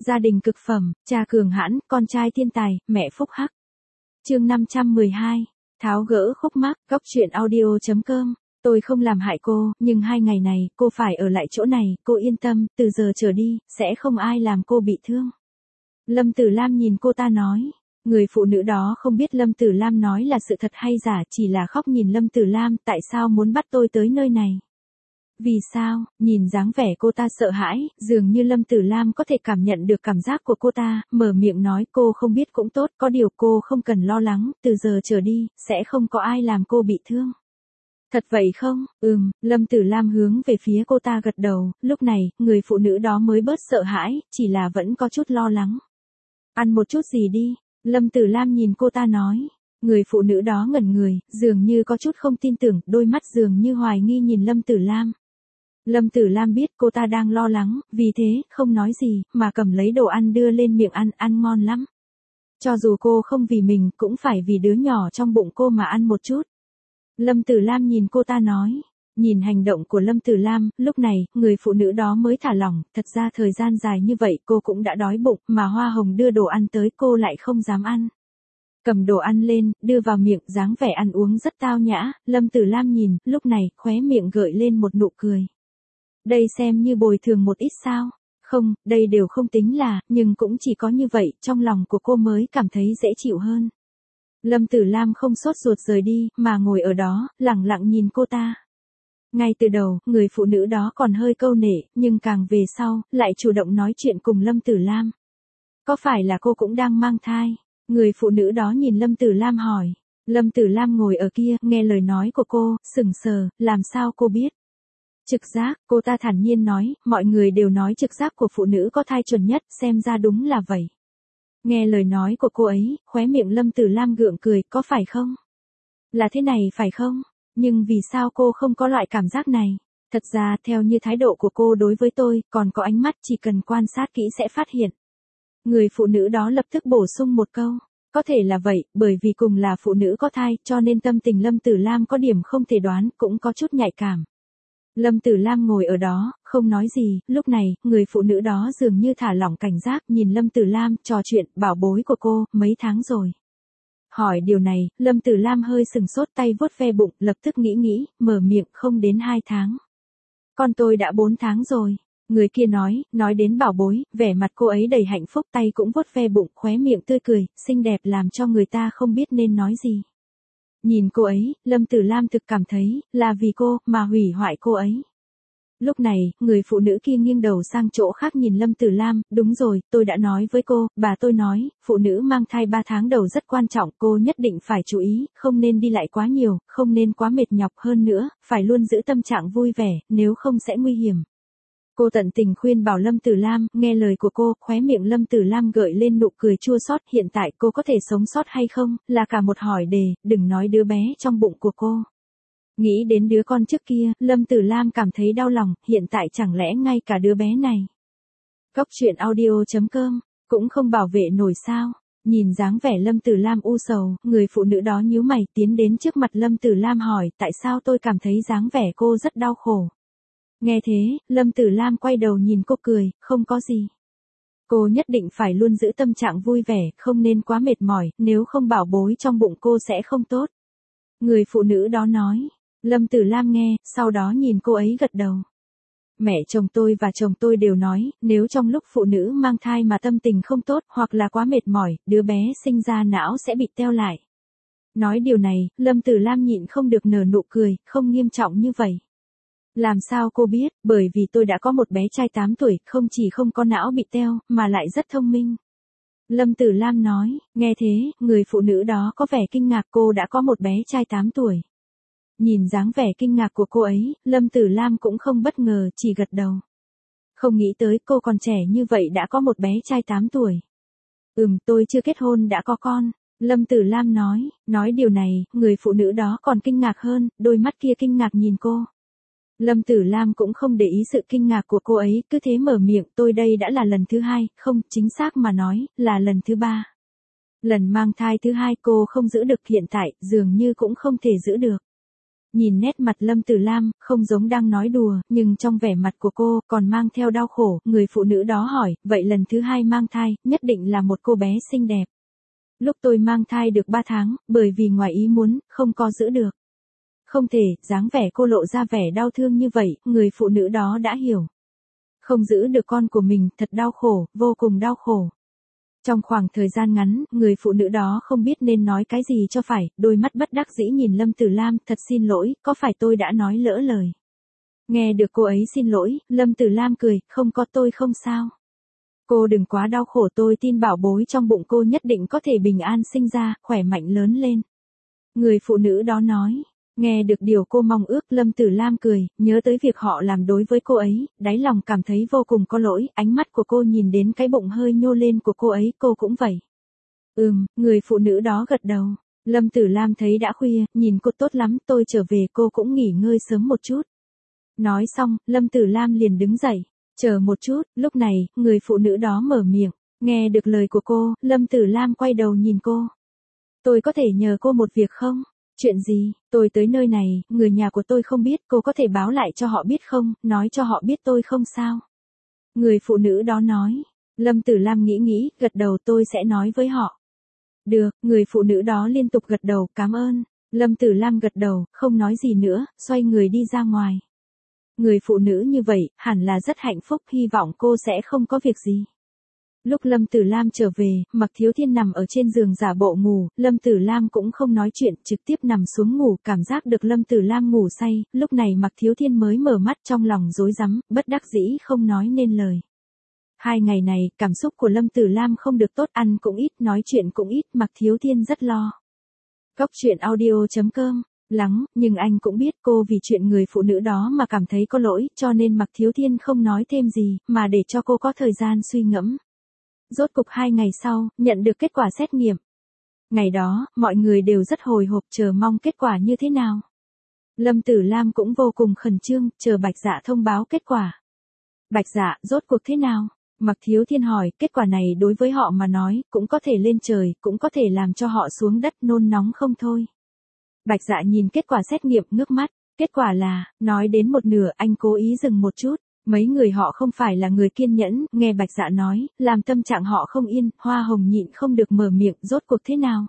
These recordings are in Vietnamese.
Gia đình cực phẩm, cha cường hãn, con trai thiên tài, mẹ phúc hắc. Chương 512. Tháo gỡ khúc mắc, góc truyện audio.com. Tôi không làm hại cô, nhưng 2 ngày này, cô phải ở lại chỗ này, cô yên tâm, từ giờ trở đi, sẽ không ai làm cô bị thương. Lâm Tử Lam nhìn cô ta nói. Người phụ nữ đó không biết Lâm Tử Lam nói là sự thật hay giả, chỉ là khóc nhìn Lâm Tử Lam, tại sao muốn bắt tôi tới nơi này? Vì sao? Nhìn dáng vẻ cô ta sợ hãi, dường như Lâm Tử Lam có thể cảm nhận được cảm giác của cô ta, mở miệng nói cô không biết cũng tốt, có điều cô không cần lo lắng, từ giờ trở đi, sẽ không có ai làm cô bị thương. Thật vậy không? Lâm Tử Lam hướng về phía cô ta gật đầu, lúc này, người phụ nữ đó mới bớt sợ hãi, chỉ là vẫn có chút lo lắng. Ăn một chút gì đi, Lâm Tử Lam nhìn cô ta nói. Người phụ nữ đó ngẩn người, dường như có chút không tin tưởng, đôi mắt dường như hoài nghi nhìn Lâm Tử Lam. Lâm Tử Lam biết cô ta đang lo lắng, vì thế, không nói gì, mà cầm lấy đồ ăn đưa lên miệng ăn, ăn ngon lắm. Cho dù cô không vì mình, cũng phải vì đứa nhỏ trong bụng cô mà ăn một chút. Lâm Tử Lam nhìn cô ta nói. Nhìn hành động của Lâm Tử Lam, lúc này, người phụ nữ đó mới thả lỏng, thật ra thời gian dài như vậy cô cũng đã đói bụng, mà Hoa Hồng đưa đồ ăn tới cô lại không dám ăn. Cầm đồ ăn lên, đưa vào miệng, dáng vẻ ăn uống rất tao nhã, Lâm Tử Lam nhìn, lúc này, khóe miệng gợi lên một nụ cười. Đây xem như bồi thường một ít sao? Không, đây đều không tính là, nhưng cũng chỉ có như vậy, trong lòng của cô mới cảm thấy dễ chịu hơn. Lâm Tử Lam không sốt ruột rời đi, mà ngồi ở đó, lẳng lặng nhìn cô ta. Ngay từ đầu, người phụ nữ đó còn hơi câu nể, nhưng càng về sau, lại chủ động nói chuyện cùng Lâm Tử Lam. Có phải là cô cũng đang mang thai? Người phụ nữ đó nhìn Lâm Tử Lam hỏi. Lâm Tử Lam ngồi ở kia, nghe lời nói của cô, sững sờ, làm sao cô biết? Trực giác, cô ta thản nhiên nói, mọi người đều nói trực giác của phụ nữ có thai chuẩn nhất, xem ra đúng là vậy. Nghe lời nói của cô ấy, khóe miệng Lâm Tử Lam gượng cười, có phải không? Là thế này phải không? Nhưng vì sao cô không có loại cảm giác này? Thật ra, theo như thái độ của cô đối với tôi, còn có ánh mắt chỉ cần quan sát kỹ sẽ phát hiện. Người phụ nữ đó lập tức bổ sung một câu. Có thể là vậy, bởi vì cùng là phụ nữ có thai, cho nên tâm tình Lâm Tử Lam có điểm không thể đoán, cũng có chút nhạy cảm. Lâm Tử Lam ngồi ở đó, không nói gì, lúc này, người phụ nữ đó dường như thả lỏng cảnh giác, nhìn Lâm Tử Lam, trò chuyện, bảo bối của cô, mấy tháng rồi. Hỏi điều này, Lâm Tử Lam hơi sừng sốt tay vuốt ve bụng, lập tức nghĩ, mở miệng, không đến 2 tháng. Con tôi đã 4 tháng rồi. Người kia nói đến bảo bối, vẻ mặt cô ấy đầy hạnh phúc, tay cũng vuốt ve bụng, khóe miệng tươi cười, xinh đẹp làm cho người ta không biết nên nói gì. Nhìn cô ấy, Lâm Tử Lam thực cảm thấy, là vì cô, mà hủy hoại cô ấy. Lúc này, người phụ nữ kia nghiêng đầu sang chỗ khác nhìn Lâm Tử Lam, đúng rồi, tôi đã nói với cô, bà tôi nói, phụ nữ mang thai 3 tháng đầu rất quan trọng, cô nhất định phải chú ý, không nên đi lại quá nhiều, không nên quá mệt nhọc hơn nữa, phải luôn giữ tâm trạng vui vẻ, nếu không sẽ nguy hiểm. Cô tận tình khuyên bảo Lâm Tử Lam, nghe lời của cô, khóe miệng Lâm Tử Lam gợi lên nụ cười chua xót, hiện tại cô có thể sống sót hay không, là cả một hỏi đề, đừng nói đứa bé trong bụng của cô. Nghĩ đến đứa con trước kia, Lâm Tử Lam cảm thấy đau lòng, hiện tại chẳng lẽ ngay cả đứa bé này. Góc truyện audio.com, cũng không bảo vệ nổi sao. Nhìn dáng vẻ Lâm Tử Lam u sầu, người phụ nữ đó nhíu mày tiến đến trước mặt Lâm Tử Lam hỏi, tại sao tôi cảm thấy dáng vẻ cô rất đau khổ. Nghe thế, Lâm Tử Lam quay đầu nhìn cô cười, không có gì. Cô nhất định phải luôn giữ tâm trạng vui vẻ, không nên quá mệt mỏi, nếu không bảo bối trong bụng cô sẽ không tốt. Người phụ nữ đó nói. Lâm Tử Lam nghe, sau đó nhìn cô ấy gật đầu. Mẹ chồng tôi và chồng tôi đều nói, nếu trong lúc phụ nữ mang thai mà tâm tình không tốt, hoặc là quá mệt mỏi, đứa bé sinh ra não sẽ bị teo lại. Nói điều này, Lâm Tử Lam nhịn không được nở nụ cười, không nghiêm trọng như vậy. Làm sao cô biết, bởi vì tôi đã có một bé trai 8 tuổi, không chỉ không có não bị teo, mà lại rất thông minh. Lâm Tử Lam nói, nghe thế, người phụ nữ đó có vẻ kinh ngạc, cô đã có một bé trai 8 tuổi. Nhìn dáng vẻ kinh ngạc của cô ấy, Lâm Tử Lam cũng không bất ngờ, chỉ gật đầu. Không nghĩ tới cô còn trẻ như vậy đã có một bé trai 8 tuổi. Tôi chưa kết hôn đã có con. Lâm Tử Lam nói điều này, người phụ nữ đó còn kinh ngạc hơn, đôi mắt kia kinh ngạc nhìn cô. Lâm Tử Lam cũng không để ý sự kinh ngạc của cô ấy, cứ thế mở miệng, tôi đây đã là lần thứ 2, không, chính xác mà nói, là lần thứ 3. Lần mang thai thứ 2 cô không giữ được, hiện tại, dường như cũng không thể giữ được. Nhìn nét mặt Lâm Tử Lam, không giống đang nói đùa, nhưng trong vẻ mặt của cô còn mang theo đau khổ, người phụ nữ đó hỏi, vậy lần thứ 2 mang thai, nhất định là một cô bé xinh đẹp. Lúc tôi mang thai được 3 tháng, bởi vì ngoài ý muốn, không có giữ được. Không thể, dáng vẻ cô lộ ra vẻ đau thương như vậy, người phụ nữ đó đã hiểu. Không giữ được con của mình, thật đau khổ, vô cùng đau khổ. Trong khoảng thời gian ngắn, người phụ nữ đó không biết nên nói cái gì cho phải, đôi mắt bất đắc dĩ nhìn Lâm Tử Lam, thật xin lỗi, có phải tôi đã nói lỡ lời. Nghe được cô ấy xin lỗi, Lâm Tử Lam cười, không có, tôi không sao. Cô đừng quá đau khổ, tôi tin bảo bối trong bụng cô nhất định có thể bình an sinh ra, khỏe mạnh lớn lên. Người phụ nữ đó nói. Nghe được điều cô mong ước, Lâm Tử Lam cười, nhớ tới việc họ làm đối với cô ấy, đáy lòng cảm thấy vô cùng có lỗi, ánh mắt của cô nhìn đến cái bụng hơi nhô lên của cô ấy, cô cũng vậy. Người phụ nữ đó gật đầu. Lâm Tử Lam thấy đã khuya, nhìn cô tốt lắm, tôi trở về, cô cũng nghỉ ngơi sớm một chút. Nói xong, Lâm Tử Lam liền đứng dậy. Chờ một chút, lúc này, người phụ nữ đó mở miệng. Nghe được lời của cô, Lâm Tử Lam quay đầu nhìn cô. Tôi có thể nhờ cô một việc không? Chuyện gì? Tôi tới nơi này, người nhà của tôi không biết, cô có thể báo lại cho họ biết không, nói cho họ biết tôi không sao. Người phụ nữ đó nói. Lâm Tử Lam nghĩ, gật đầu, tôi sẽ nói với họ. Được, người phụ nữ đó liên tục gật đầu, cảm ơn. Lâm Tử Lam gật đầu, không nói gì nữa, xoay người đi ra ngoài. Người phụ nữ như vậy, hẳn là rất hạnh phúc, hy vọng cô sẽ không có việc gì. Lúc Lâm Tử Lam trở về, Mạc Thiếu Thiên nằm ở trên giường giả bộ ngủ, Lâm Tử Lam cũng không nói chuyện, trực tiếp nằm xuống ngủ, cảm giác được Lâm Tử Lam ngủ say, lúc này Mạc Thiếu Thiên mới mở mắt, trong lòng rối rắm, bất đắc dĩ không nói nên lời. 2 ngày này, cảm xúc của Lâm Tử Lam không được tốt, ăn cũng ít, nói chuyện cũng ít, Mạc Thiếu Thiên rất lo. Góc truyện audio.com Lắng, nhưng anh cũng biết cô vì chuyện người phụ nữ đó mà cảm thấy có lỗi, cho nên Mạc Thiếu Thiên không nói thêm gì, mà để cho cô có thời gian suy ngẫm. Rốt cục 2 ngày sau, nhận được kết quả xét nghiệm. Ngày đó, mọi người đều rất hồi hộp chờ mong kết quả như thế nào. Lâm Tử Lam cũng vô cùng khẩn trương, chờ Bạch Dạ thông báo kết quả. Bạch Dạ, rốt cuộc thế nào? Mạc Thiếu Thiên hỏi, kết quả này đối với họ mà nói, cũng có thể lên trời, cũng có thể làm cho họ xuống đất nôn nóng không thôi. Bạch Dạ nhìn kết quả xét nghiệm, ngước mắt. Kết quả là, nói đến một nửa, anh cố ý dừng một chút. Mấy người họ không phải là người kiên nhẫn, nghe Bạch Dạ nói, làm tâm trạng họ không yên, Hoa Hồng nhịn không được mở miệng, rốt cuộc thế nào?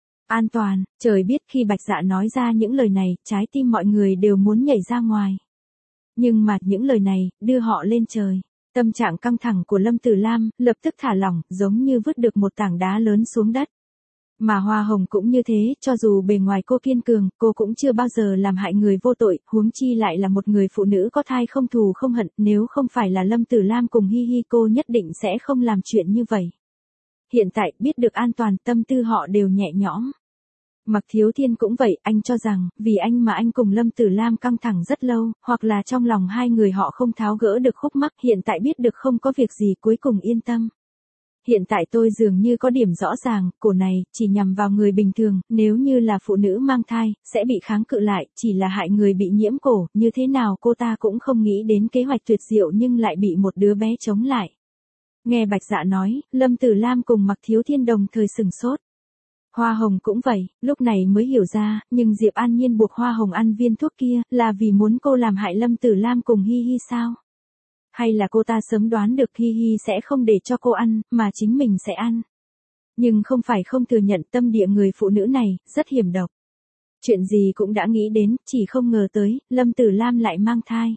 An toàn, trời biết khi Bạch Dạ nói ra những lời này, trái tim mọi người đều muốn nhảy ra ngoài. Nhưng mà những lời này, đưa họ lên trời. Tâm trạng căng thẳng của Lâm Tử Lam, lập tức thả lỏng, giống như vứt được một tảng đá lớn xuống đất. Mà Hoa Hồng cũng như thế, cho dù bề ngoài cô kiên cường, cô cũng chưa bao giờ làm hại người vô tội, huống chi lại là một người phụ nữ có thai không thù không hận, nếu không phải là Lâm Tử Lam cùng Hi Hi cô nhất định sẽ không làm chuyện như vậy. Hiện tại, biết được an toàn, tâm tư họ đều nhẹ nhõm. Mạc Thiếu Thiên cũng vậy, anh cho rằng, vì anh mà anh cùng Lâm Tử Lam căng thẳng rất lâu, hoặc là trong lòng hai người họ không tháo gỡ được khúc mắc, hiện tại biết được không có việc gì cuối cùng yên tâm. Hiện tại tôi dường như có điểm rõ ràng, cổ này, chỉ nhằm vào người bình thường, nếu như là phụ nữ mang thai, sẽ bị kháng cự lại, chỉ là hại người bị nhiễm cổ, như thế nào cô ta cũng không nghĩ đến kế hoạch tuyệt diệu nhưng lại bị một đứa bé chống lại. Nghe Bạch Dạ nói, Lâm Tử Lam cùng Mạc Thiếu Thiên đồng thời sừng sốt. Hoa Hồng cũng vậy, lúc này mới hiểu ra, nhưng Diệp An Nhiên buộc Hoa Hồng ăn viên thuốc kia, là vì muốn cô làm hại Lâm Tử Lam cùng Hi Hi sao? Hay là cô ta sớm đoán được Hi Hi sẽ không để cho cô ăn, mà chính mình sẽ ăn? Nhưng không phải không thừa nhận tâm địa người phụ nữ này, rất hiểm độc. Chuyện gì cũng đã nghĩ đến, chỉ không ngờ tới, Lâm Tử Lam lại mang thai.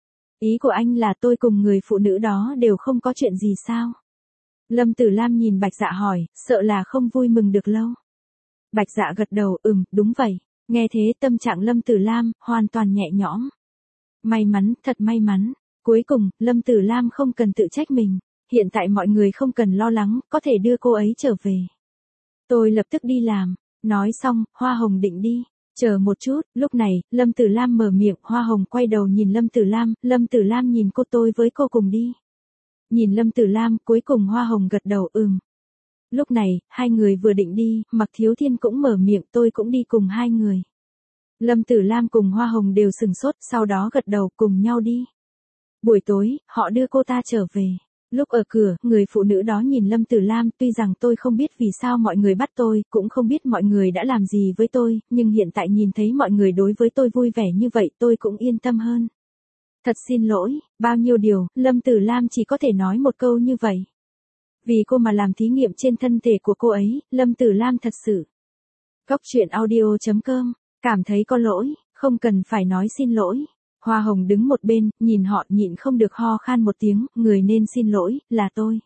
Ý của anh là tôi cùng người phụ nữ đó đều không có chuyện gì sao? Lâm Tử Lam nhìn Bạch Dạ hỏi, sợ là không vui mừng được lâu. Bạch Dạ gật đầu, đúng vậy. Nghe thế tâm trạng Lâm Tử Lam, hoàn toàn nhẹ nhõm. May mắn, thật may mắn. Cuối cùng, Lâm Tử Lam không cần tự trách mình. Hiện tại mọi người không cần lo lắng, có thể đưa cô ấy trở về. Tôi lập tức đi làm. Nói xong, Hoa Hồng định đi. Chờ một chút, lúc này, Lâm Tử Lam mở miệng, Hoa Hồng quay đầu nhìn Lâm Tử Lam nhìn cô, tôi với cô cùng đi. Nhìn Lâm Tử Lam, cuối cùng Hoa Hồng gật đầu, Lúc này, hai người vừa định đi, Mạc Thiếu Thiên cũng mở miệng, tôi cũng đi cùng hai người. Lâm Tử Lam cùng Hoa Hồng đều sừng sốt, sau đó gật đầu cùng nhau đi. Buổi tối, họ đưa cô ta trở về. Lúc ở cửa, người phụ nữ đó nhìn Lâm Tử Lam, tuy rằng tôi không biết vì sao mọi người bắt tôi, cũng không biết mọi người đã làm gì với tôi, nhưng hiện tại nhìn thấy mọi người đối với tôi vui vẻ như vậy tôi cũng yên tâm hơn. Thật xin lỗi, bao nhiêu điều, Lâm Tử Lam chỉ có thể nói một câu như vậy. Vì cô mà làm thí nghiệm trên thân thể của cô ấy, Lâm Tử Lam thật sự. Góc truyện audio.com, cảm thấy có lỗi, không cần phải nói xin lỗi. Hoa Hồng đứng một bên, nhìn họ nhịn không được ho khan một tiếng, người nên xin lỗi, là tôi.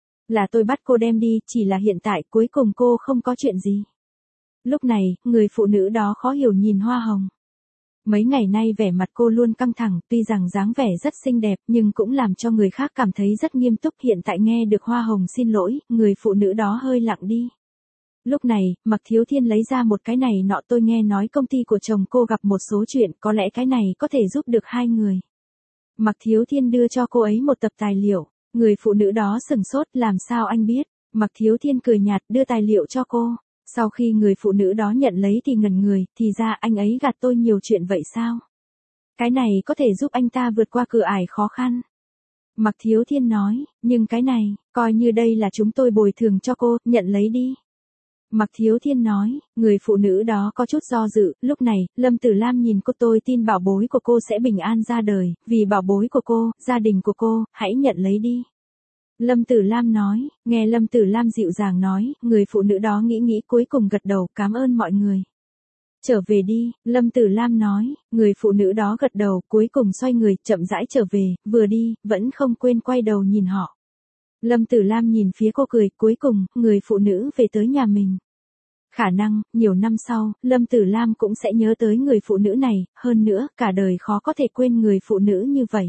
Là tôi bắt cô đem đi, chỉ là hiện tại cuối cùng cô không có chuyện gì. Lúc này, người phụ nữ đó khó hiểu nhìn Hoa Hồng. Mấy ngày nay vẻ mặt cô luôn căng thẳng, tuy rằng dáng vẻ rất xinh đẹp nhưng cũng làm cho người khác cảm thấy rất nghiêm túc. Hiện tại nghe được Hoa Hồng xin lỗi, người phụ nữ đó hơi lặng đi. Lúc này, Mạc Thiếu Thiên lấy ra một cái này nọ, tôi nghe nói công ty của chồng cô gặp một số chuyện, có lẽ cái này có thể giúp được hai người. Mạc Thiếu Thiên đưa cho cô ấy một tập tài liệu, người phụ nữ đó sừng sốt, làm sao anh biết? Mạc Thiếu Thiên cười nhạt đưa tài liệu cho cô. Sau khi người phụ nữ đó nhận lấy thì ngẩn người, thì ra anh ấy gạt tôi nhiều chuyện vậy sao? Cái này có thể giúp anh ta vượt qua cửa ải khó khăn. Mạc Thiếu Thiên nói, nhưng cái này, coi như đây là chúng tôi bồi thường cho cô, nhận lấy đi. Mạc Thiếu Thiên nói, người phụ nữ đó có chút do dự, lúc này, Lâm Tử Lam nhìn cô, tôi tin bảo bối của cô sẽ bình an ra đời, vì bảo bối của cô, gia đình của cô, hãy nhận lấy đi. Lâm Tử Lam nói, nghe Lâm Tử Lam dịu dàng nói, người phụ nữ đó nghĩ cuối cùng gật đầu, cảm ơn mọi người. Trở về đi, Lâm Tử Lam nói, người phụ nữ đó gật đầu, cuối cùng xoay người, chậm rãi trở về, vừa đi, vẫn không quên quay đầu nhìn họ. Lâm Tử Lam nhìn phía cô cười, cuối cùng, người phụ nữ về tới nhà mình. Khả năng, nhiều năm sau, Lâm Tử Lam cũng sẽ nhớ tới người phụ nữ này, hơn nữa, cả đời khó có thể quên người phụ nữ như vậy.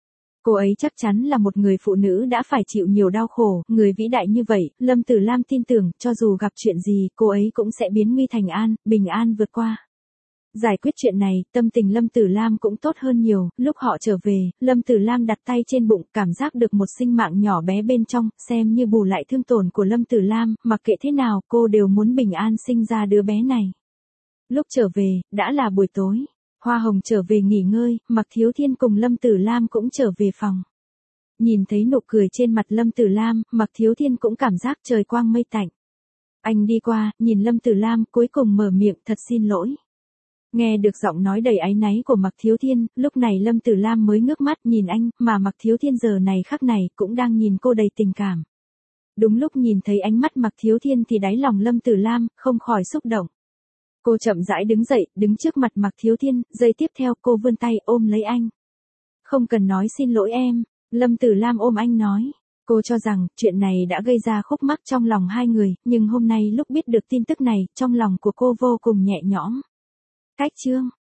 Cô ấy chắc chắn là một người phụ nữ đã phải chịu nhiều đau khổ, người vĩ đại như vậy, Lâm Tử Lam tin tưởng, cho dù gặp chuyện gì, cô ấy cũng sẽ biến nguy thành an, bình an vượt qua. Giải quyết chuyện này, tâm tình Lâm Tử Lam cũng tốt hơn nhiều, lúc họ trở về, Lâm Tử Lam đặt tay trên bụng, cảm giác được một sinh mạng nhỏ bé bên trong, xem như bù lại thương tổn của Lâm Tử Lam, mặc kệ thế nào, cô đều muốn bình an sinh ra đứa bé này. Lúc trở về, đã là buổi tối. Hoa Hồng trở về nghỉ ngơi, Mạc Thiếu Thiên cùng Lâm Tử Lam cũng trở về phòng. Nhìn thấy nụ cười trên mặt Lâm Tử Lam, Mạc Thiếu Thiên cũng cảm giác trời quang mây tạnh. Anh đi qua, nhìn Lâm Tử Lam, cuối cùng mở miệng, thật xin lỗi. Nghe được giọng nói đầy áy náy của Mạc Thiếu Thiên, lúc này Lâm Tử Lam mới ngước mắt nhìn anh, mà Mạc Thiếu Thiên giờ này khắc này cũng đang nhìn cô đầy tình cảm. Đúng lúc nhìn thấy ánh mắt Mạc Thiếu Thiên thì đáy lòng Lâm Tử Lam không khỏi xúc động. Cô chậm rãi đứng dậy, đứng trước mặt Mạc Thiếu Thiên, giây tiếp theo cô vươn tay ôm lấy anh. Không cần nói xin lỗi em, Lâm Tử Lam ôm anh nói. Cô cho rằng, chuyện này đã gây ra khúc mắc trong lòng hai người, nhưng hôm nay lúc biết được tin tức này, trong lòng của cô vô cùng nhẹ nhõm. Cách chương